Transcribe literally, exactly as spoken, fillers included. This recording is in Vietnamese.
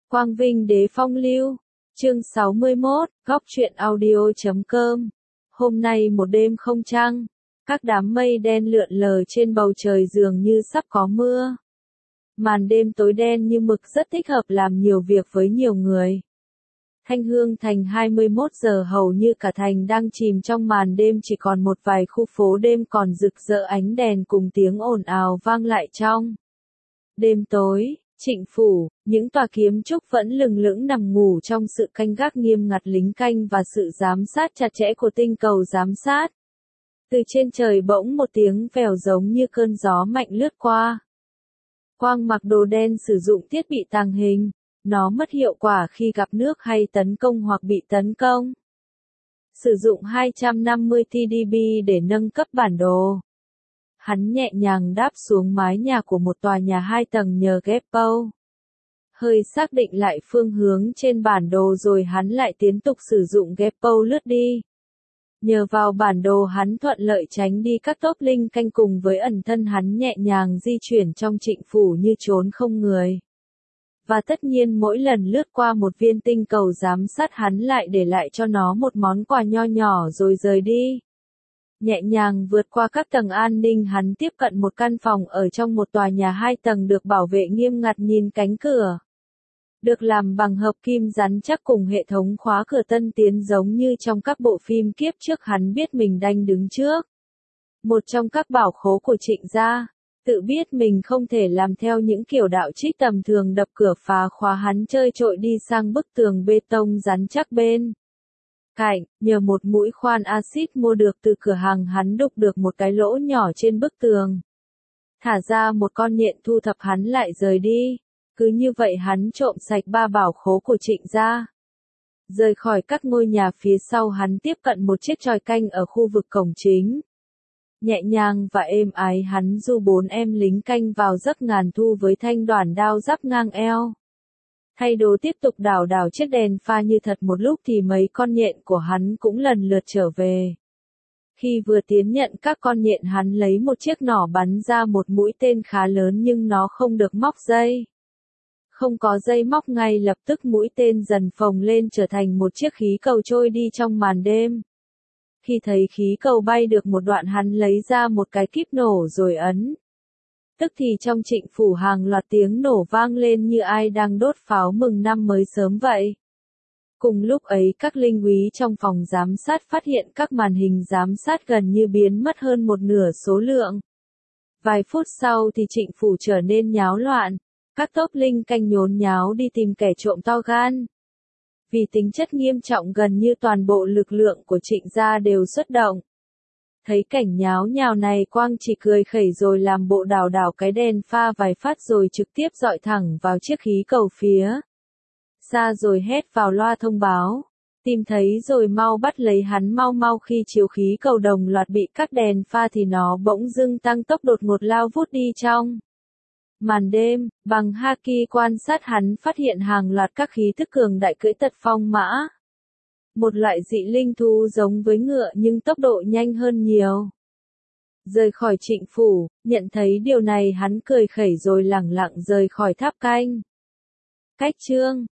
Quang Vinh Đế Phong Lưu, chương sáu mươi mốt, góc truyện audio chấm com. Hôm nay một đêm không trăng, các đám mây đen lượn lờ trên bầu trời dường như sắp có mưa. Màn đêm tối đen như mực rất thích hợp làm nhiều việc với nhiều người. Thanh Hương Thành hai mươi mốt giờ hầu như cả thành đang chìm trong màn đêm, chỉ còn một vài khu phố đêm còn rực rỡ ánh đèn cùng tiếng ồn ào vang lại trong đêm tối. Trịnh phủ, những tòa kiếm trúc vẫn lừng lững nằm ngủ trong sự canh gác nghiêm ngặt lính canh và sự giám sát chặt chẽ của tinh cầu giám sát. Từ trên trời bỗng một tiếng vèo giống như cơn gió mạnh lướt qua. Quang mặc đồ đen sử dụng thiết bị tàng hình, nó mất hiệu quả khi gặp nước hay tấn công hoặc bị tấn công. Sử dụng hai trăm năm mươi T D B để nâng cấp bản đồ. Hắn nhẹ nhàng đáp xuống mái nhà của một tòa nhà hai tầng nhờ ghép pâu. Hơi xác định lại phương hướng trên bản đồ rồi hắn lại tiếp tục sử dụng ghép pâu lướt đi. Nhờ vào bản đồ hắn thuận lợi tránh đi các tốp linh canh, cùng với ẩn thân hắn nhẹ nhàng di chuyển trong trịnh phủ như trốn không người. Và tất nhiên mỗi lần lướt qua một viên tinh cầu giám sát hắn lại để lại cho nó một món quà nho nhỏ rồi rời đi. Nhẹ nhàng vượt qua các tầng an ninh, hắn tiếp cận một căn phòng ở trong một tòa nhà hai tầng được bảo vệ nghiêm ngặt. Nhìn cánh cửa được làm bằng hợp kim rắn chắc cùng hệ thống khóa cửa tân tiến giống như trong các bộ phim kiếp trước, hắn biết mình đang đứng trước một trong các bảo khố của Trịnh gia. Tự biết mình không thể làm theo những kiểu đạo trích tầm thường đập cửa phá khóa, hắn chơi trội đi sang bức tường bê tông rắn chắc bên cạnh, nhờ một mũi khoan axit mua được từ cửa hàng, hắn đục được một cái lỗ nhỏ trên bức tường. Thả ra một con nhện thu thập, hắn lại rời đi. Cứ như vậy hắn trộm sạch ba bảo khố của Trịnh gia. Rời khỏi các ngôi nhà phía sau, hắn tiếp cận một chiếc chòi canh ở khu vực cổng chính. Nhẹ nhàng và êm ái hắn du bốn em lính canh vào giấc ngàn thu với thanh đoản đao giáp ngang eo. Thay đồ tiếp tục đảo đảo chiếc đèn pha như thật, một lúc thì mấy con nhện của hắn cũng lần lượt trở về. Khi vừa tiến nhận các con nhện, hắn lấy một chiếc nỏ bắn ra một mũi tên khá lớn nhưng nó không được móc dây. Không có dây móc, ngay lập tức mũi tên dần phồng lên trở thành một chiếc khí cầu trôi đi trong màn đêm. Khi thấy khí cầu bay được một đoạn, hắn lấy ra một cái kíp nổ rồi ấn. Tức thì trong trịnh phủ hàng loạt tiếng nổ vang lên như ai đang đốt pháo mừng năm mới sớm vậy. Cùng lúc ấy các linh úy trong phòng giám sát phát hiện các màn hình giám sát gần như biến mất hơn một nửa số lượng. Vài phút sau thì trịnh phủ trở nên nháo loạn. Các tốp linh canh nhốn nháo đi tìm kẻ trộm to gan. Vì tính chất nghiêm trọng, gần như toàn bộ lực lượng của Trịnh gia đều xuất động. Thấy cảnh nháo nhào này, Quang chỉ cười khẩy rồi làm bộ đảo đảo cái đèn pha vài phát rồi trực tiếp dọi thẳng vào chiếc khí cầu phía xa rồi hét vào loa thông báo. Tìm thấy rồi mau bắt lấy hắn mau mau. Khi chiếu khí cầu đồng loạt bị các đèn pha thì nó bỗng dưng tăng tốc đột ngột lao vút đi trong màn đêm. Bằng haki quan sát hắn phát hiện hàng loạt các khí thức cường đại cưỡi tật phong mã. Một loại dị linh thú giống với ngựa nhưng tốc độ nhanh hơn nhiều. Rời khỏi trịnh phủ, nhận thấy điều này hắn cười khẩy rồi lẳng lặng rời khỏi tháp canh. Cách chương